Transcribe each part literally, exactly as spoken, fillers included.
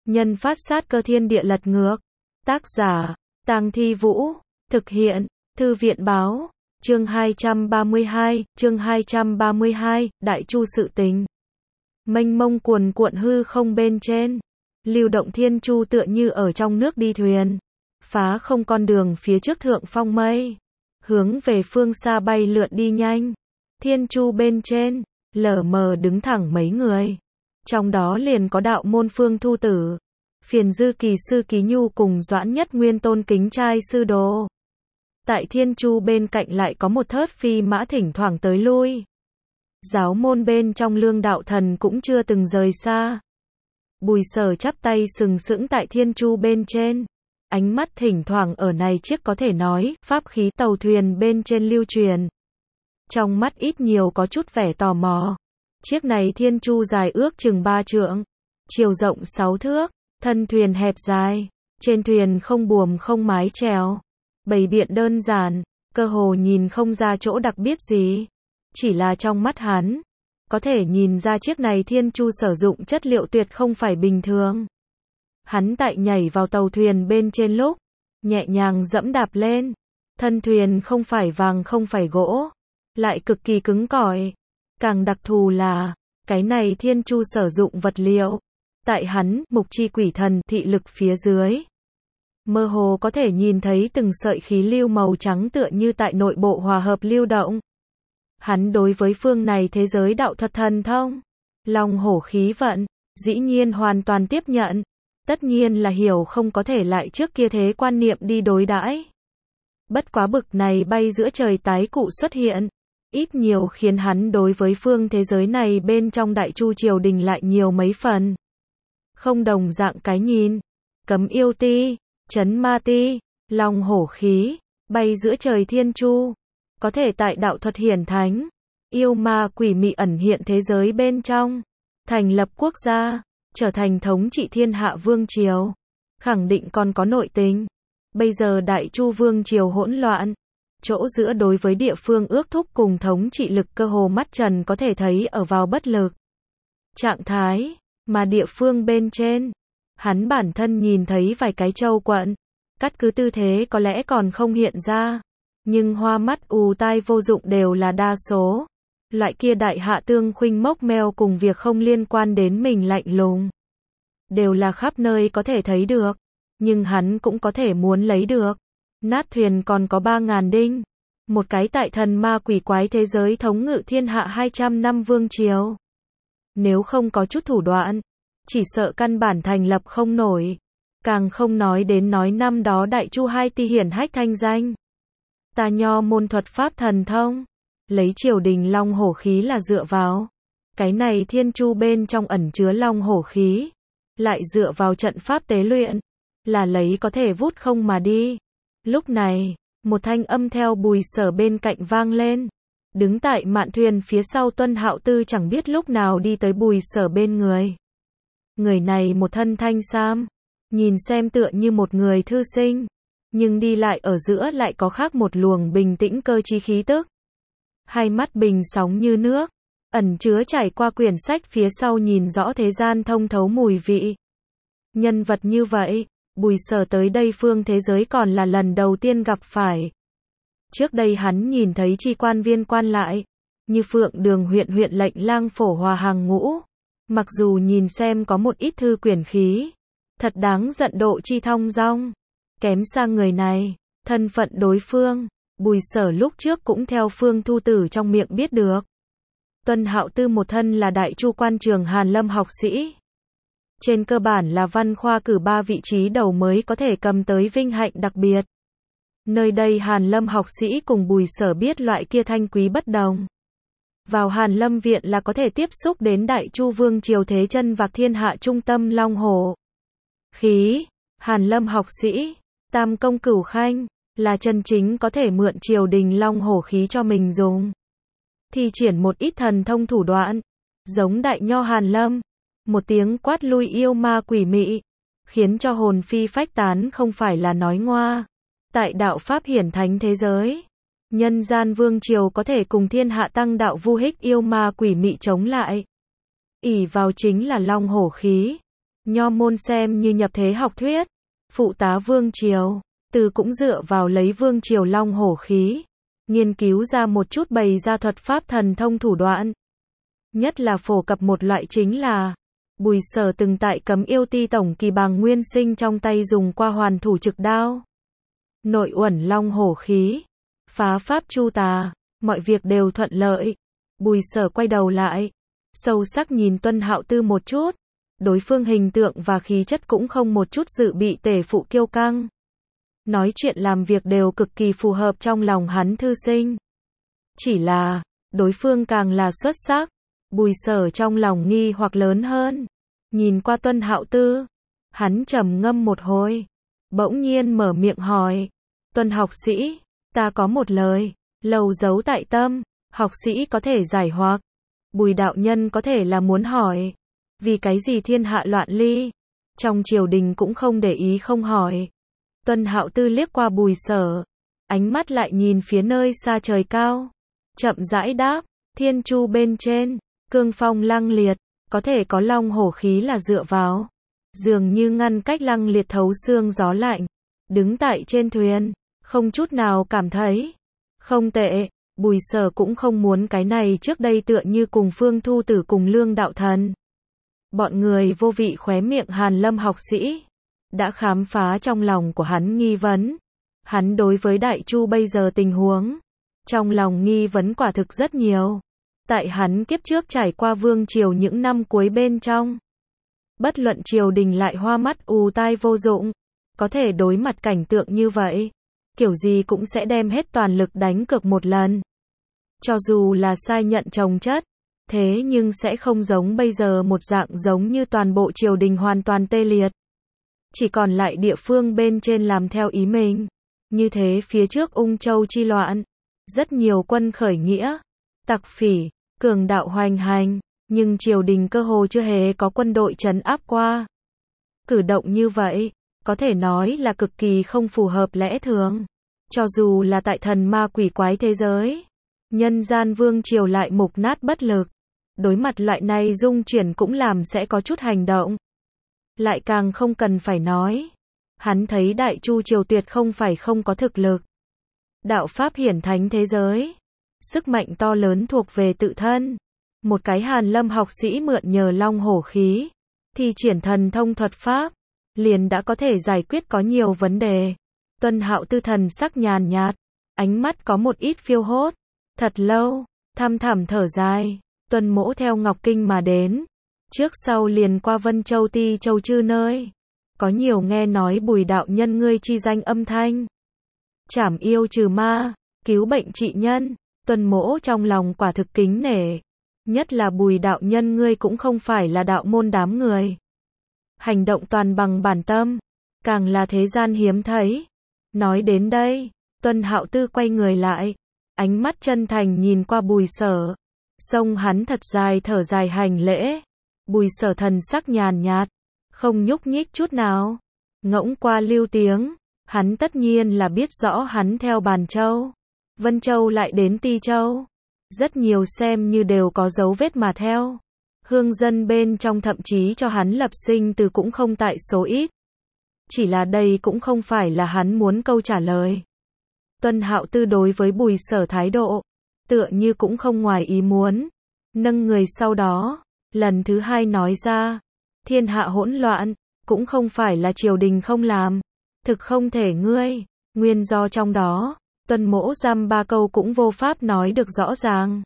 Nhân phát sát cơ thiên địa lật ngược. Tác giả, Tang Thi Vũ. Thực hiện, Thư viện Báo. Chương hai trăm ba mươi hai, chương hai trăm ba mươi hai, Đại Chu sự tình. Mênh mông cuồn cuộn hư không bên trên. Lưu động thiên chu tựa như ở trong nước đi thuyền. Phá không con đường phía trước thượng phong mây. Hướng về phương xa bay lượn đi nhanh. Thiên chu bên trên, lờ mờ đứng thẳng mấy người. Trong đó liền có đạo môn Phương Thu Tử, Phiền Dư Kỳ sư Ký Nhu cùng Doãn Nhất Nguyên tôn kính trai sư đồ. Tại thiên chu bên cạnh lại có một thớt phi mã thỉnh thoảng tới lui. Giáo môn bên trong Lương đạo thần cũng chưa từng rời xa. Bùi Sở chắp tay sừng sững tại thiên chu bên trên. Ánh mắt thỉnh thoảng ở này chiếc có thể nói, pháp khí tàu thuyền bên trên lưu truyền. Trong mắt ít nhiều có chút vẻ tò mò. Chiếc này thiên chu dài ước chừng ba trượng, chiều rộng sáu thước, thân thuyền hẹp dài, trên thuyền không buồm không mái chèo, bày biện đơn giản, cơ hồ nhìn không ra chỗ đặc biệt gì. Chỉ là trong mắt hắn, có thể nhìn ra chiếc này thiên chu sử dụng chất liệu tuyệt không phải bình thường. Hắn tại nhảy vào tàu thuyền bên trên lúc, nhẹ nhàng dẫm đạp lên, thân thuyền không phải vàng không phải gỗ, lại cực kỳ cứng cỏi. Càng đặc thù là, cái này thiên chu sử dụng vật liệu. Tại hắn, mục chi quỷ thần, thị lực phía dưới. Mơ hồ có thể nhìn thấy từng sợi khí lưu màu trắng tựa như tại nội bộ hòa hợp lưu động. Hắn đối với phương này thế giới đạo thuật thần thông, long hổ khí vận, dĩ nhiên hoàn toàn tiếp nhận. Tất nhiên là hiểu không có thể lại trước kia thế quan niệm đi đối đãi. Bất quá bực này bay giữa trời tái cụ xuất hiện. Ít nhiều khiến hắn đối với phương thế giới này bên trong Đại Chu triều đình lại nhiều mấy phần. Không đồng dạng cái nhìn. Cấm yêu ti, chấn ma ti, long hổ khí, bay giữa trời thiên chu. Có thể tại đạo thuật hiển thánh, yêu ma quỷ mị ẩn hiện thế giới bên trong. Thành lập quốc gia, trở thành thống trị thiên hạ vương triều. Khẳng định còn có nội tình. Bây giờ Đại Chu vương triều hỗn loạn. Chỗ giữa đối với địa phương ước thúc cùng thống trị lực cơ hồ mắt trần có thể thấy ở vào bất lực trạng thái, mà địa phương bên trên, hắn bản thân nhìn thấy vài cái châu quận, cắt cứ tư thế có lẽ còn không hiện ra, nhưng hoa mắt ù tai vô dụng đều là đa số. Loại kia đại hạ tương khuynh mốc meo cùng việc không liên quan đến mình lạnh lùng, đều là khắp nơi có thể thấy được, nhưng hắn cũng có thể muốn lấy được. Nát thuyền còn có ba ngàn đinh. Một cái tại thần ma quỷ quái thế giới thống ngự thiên hạ hai trăm năm vương triều. Nếu không có chút thủ đoạn, chỉ sợ căn bản thành lập không nổi. Càng không nói đến nói năm đó Đại Chu hai ti hiển hách thanh danh. Ta nho môn thuật pháp thần thông, lấy triều đình long hổ khí là dựa vào. Cái này thiên chu bên trong ẩn chứa long hổ khí, lại dựa vào trận pháp tế luyện, là lấy có thể vút không mà đi. Lúc này, một thanh âm theo Bùi Sở bên cạnh vang lên. Đứng tại mạn thuyền phía sau Tuân Hạo Tư chẳng biết lúc nào đi tới Bùi Sở bên người. Người này một thân thanh sam, nhìn xem tựa như một người thư sinh, nhưng đi lại ở giữa lại có khác một luồng bình tĩnh cơ trí khí tức. Hai mắt bình sóng như nước, ẩn chứa trải qua quyển sách phía sau nhìn rõ thế gian thông thấu mùi vị. Nhân vật như vậy, Bùi Sở tới đây phương thế giới còn là lần đầu tiên gặp phải. Trước đây hắn nhìn thấy chi quan viên quan lại, như Phượng Đường huyện huyện lệnh lang phổ hòa hàng ngũ. Mặc dù nhìn xem có một ít thư quyển khí, thật đáng giận độ chi thong dong. Kém xa người này, thân phận đối phương, Bùi Sở lúc trước cũng theo Phương Thu Tử trong miệng biết được. Tuân Hạo Tư một thân là Đại Chu quan trường Hàn Lâm học sĩ. Trên cơ bản là văn khoa cử ba vị trí đầu mới có thể cầm tới vinh hạnh đặc biệt. Nơi đây Hàn Lâm học sĩ cùng Bùi Sở biết loại kia thanh quý bất đồng. Vào Hàn Lâm viện là có thể tiếp xúc đến Đại Chu vương triều thế chân vạc thiên hạ trung tâm long hổ khí. Hàn Lâm học sĩ, tam công cửu khanh, là chân chính có thể mượn triều đình long hổ khí cho mình dùng. Thi triển một ít thần thông thủ đoạn, giống đại nho Hàn Lâm. Một tiếng quát lui yêu ma quỷ mị, khiến cho hồn phi phách tán không phải là nói ngoa. Tại đạo pháp hiển thánh thế giới, nhân gian vương triều có thể cùng thiên hạ tăng đạo vu hích yêu ma quỷ mị chống lại. ỷ vào chính là long hổ khí. Nho môn xem như nhập thế học thuyết, phụ tá vương triều, từ cũng dựa vào lấy vương triều long hổ khí, nghiên cứu ra một chút bày ra thuật pháp thần thông thủ đoạn. Nhất là phổ cập một loại chính là, Bùi Sở từng tại Cấm Yêu Ti tổng kỳ Bàng Nguyên Sinh trong tay dùng qua hoàn thủ trực đao. Nội uẩn long hổ khí, phá pháp chu tà, mọi việc đều thuận lợi. Bùi Sở quay đầu lại, sâu sắc nhìn Tuân Hạo Tư một chút, đối phương hình tượng và khí chất cũng không một chút dự bị tể phụ kiêu căng. Nói chuyện làm việc đều cực kỳ phù hợp trong lòng hắn thư sinh. Chỉ là, đối phương càng là xuất sắc, Bùi Sở trong lòng nghi hoặc lớn hơn. Nhìn qua Tuân Hạo Tư, hắn trầm ngâm một hồi, bỗng nhiên mở miệng hỏi, Tuân học sĩ, ta có một lời, lâu giấu tại tâm, học sĩ có thể giải hoặc. Bùi đạo nhân có thể là muốn hỏi, vì cái gì thiên hạ loạn ly, trong triều đình cũng không để ý không hỏi. Tuân Hạo Tư liếc qua Bùi Sở, ánh mắt lại nhìn phía nơi xa trời cao, chậm rãi đáp, thiên chu bên trên, cương phong lăng liệt, có thể có long hổ khí là dựa vào, dường như ngăn cách lăng liệt thấu xương gió lạnh, đứng tại trên thuyền, không chút nào cảm thấy, không tệ. Bùi Sở cũng không muốn cái này trước đây tựa như cùng Phương Thu Tử cùng Lương Đạo Thần. Bọn người vô vị khóe miệng Hàn Lâm học sĩ, đã khám phá trong lòng của hắn nghi vấn. Hắn đối với Đại Chu bây giờ tình huống, trong lòng nghi vấn quả thực rất nhiều. Tại hắn kiếp trước trải qua vương triều những năm cuối bên trong. Bất luận triều đình lại hoa mắt ù tai vô dụng, có thể đối mặt cảnh tượng như vậy, kiểu gì cũng sẽ đem hết toàn lực đánh cược một lần. Cho dù là sai nhận chồng chất, thế nhưng sẽ không giống bây giờ một dạng giống như toàn bộ triều đình hoàn toàn tê liệt. Chỉ còn lại địa phương bên trên làm theo ý mình. Như thế phía trước Ung Châu chi loạn, rất nhiều quân khởi nghĩa, tặc phỉ, cường đạo hoành hành, nhưng triều đình cơ hồ chưa hề có quân đội trấn áp qua. Cử động như vậy, có thể nói là cực kỳ không phù hợp lẽ thường. Cho dù là tại thần ma quỷ quái thế giới, nhân gian vương triều lại mục nát bất lực. Đối mặt loại này dung chuyển cũng làm sẽ có chút hành động. Lại càng không cần phải nói. Hắn thấy Đại Chu triều tuyệt không phải không có thực lực. Đạo Pháp hiển thánh thế giới. Sức mạnh to lớn thuộc về tự thân. Một cái Hàn Lâm học sĩ mượn nhờ long hổ khí, thi triển thần thông thuật Pháp, liền đã có thể giải quyết có nhiều vấn đề. Tuân Hạo Tư thần sắc nhàn nhạt, ánh mắt có một ít phiêu hốt. Thật lâu, thăm thẳm thở dài, Tuân Mỗ theo Ngọc Kinh mà đến. Trước sau liền qua Vân Châu Ti Châu Chư nơi. Có nhiều nghe nói Bùi đạo nhân ngươi chi danh âm thanh. Trảm yêu trừ ma, cứu bệnh trị nhân, Tuân Mỗ trong lòng quả thực kính nể. Nhất là Bùi đạo nhân ngươi cũng không phải là đạo môn đám người. Hành động toàn bằng bản tâm, càng là thế gian hiếm thấy. Nói đến đây, Tuân Hạo Tư quay người lại, ánh mắt chân thành nhìn qua Bùi Sở. Xông hắn thật dài thở dài hành lễ. Bùi Sở thần sắc nhàn nhạt, không nhúc nhích chút nào. Ngỗng qua lưu tiếng, hắn tất nhiên là biết rõ hắn theo Bàn Châu, Vân Châu lại đến Ti Châu. Rất nhiều xem như đều có dấu vết mà theo. Hương dân bên trong thậm chí cho hắn lập sinh từ cũng không tại số ít. Chỉ là đây cũng không phải là hắn muốn câu trả lời. Tuân Hạo Tư đối với Bùi Sở thái độ, tựa như cũng không ngoài ý muốn. Nâng người sau đó, lần thứ hai nói ra, thiên hạ hỗn loạn, cũng không phải là triều đình không làm, thực không thể ngươi, nguyên do trong đó, Tuân Mỗ dăm ba câu cũng vô pháp nói được rõ ràng.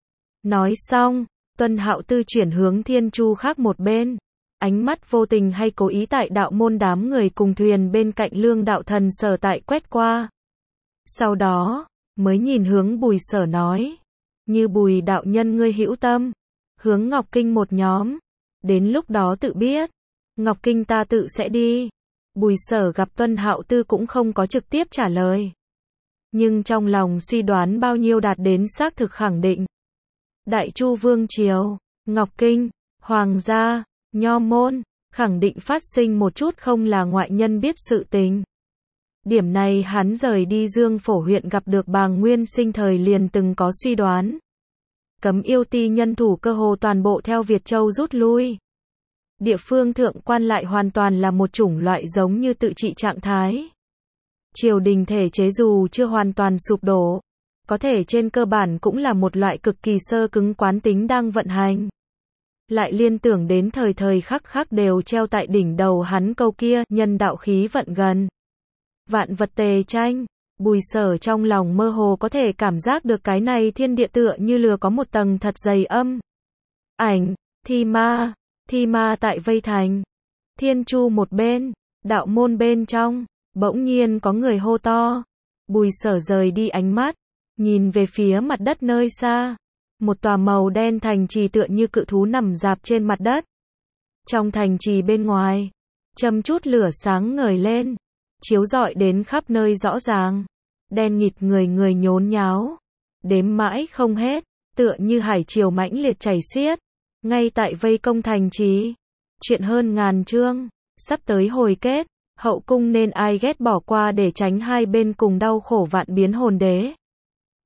Nói xong, Tuân Hạo Tư chuyển hướng Thiên Chu khác một bên, ánh mắt vô tình hay cố ý tại đạo môn đám người cùng thuyền bên cạnh Lương Đạo Thần sở tại quét qua. Sau đó, mới nhìn hướng Bùi Sở nói, như Bùi đạo nhân ngươi hữu tâm, hướng Ngọc Kinh một nhóm, đến lúc đó tự biết, Ngọc Kinh ta tự sẽ đi. Bùi Sở gặp Tuân Hạo Tư cũng không có trực tiếp trả lời, nhưng trong lòng suy đoán bao nhiêu đạt đến xác thực khẳng định. Đại Chu Vương Triều, Ngọc Kinh, Hoàng gia, Nho môn, khẳng định phát sinh một chút không là ngoại nhân biết sự tình. Điểm này hắn rời đi Dương Phổ huyện gặp được Bàng Nguyên Sinh thời liền từng có suy đoán. Cấm Yêu Ti nhân thủ cơ hồ toàn bộ theo Việt Châu rút lui. Địa phương thượng quan lại hoàn toàn là một chủng loại giống như tự trị trạng thái. Triều đình thể chế dù chưa hoàn toàn sụp đổ, có thể trên cơ bản cũng là một loại cực kỳ sơ cứng quán tính đang vận hành. Lại liên tưởng đến thời thời khắc khắc đều treo tại đỉnh đầu hắn câu kia, nhân đạo khí vận gần. Vạn vật tề tranh, Bùi Sở trong lòng mơ hồ có thể cảm giác được cái này thiên địa tựa như lừa có một tầng thật dày âm. Ảnh, thi ma, thi ma tại vây thành. Thiên chu một bên, đạo môn bên trong, bỗng nhiên có người hô to. Bùi Sở rời đi ánh mắt, nhìn về phía mặt đất nơi xa. Một tòa màu đen thành trì tựa như cự thú nằm dạp trên mặt đất. Trong thành trì bên ngoài, châm chút lửa sáng ngời lên, chiếu rọi đến khắp nơi rõ ràng. Đen nghịt người người nhốn nháo, đếm mãi không hết, tựa như hải triều mãnh liệt chảy xiết. Ngay tại vây công thành trì, chuyện hơn ngàn chương, sắp tới hồi kết, hậu cung nên ai ghét bỏ qua để tránh hai bên cùng đau khổ vạn biến hồn đế.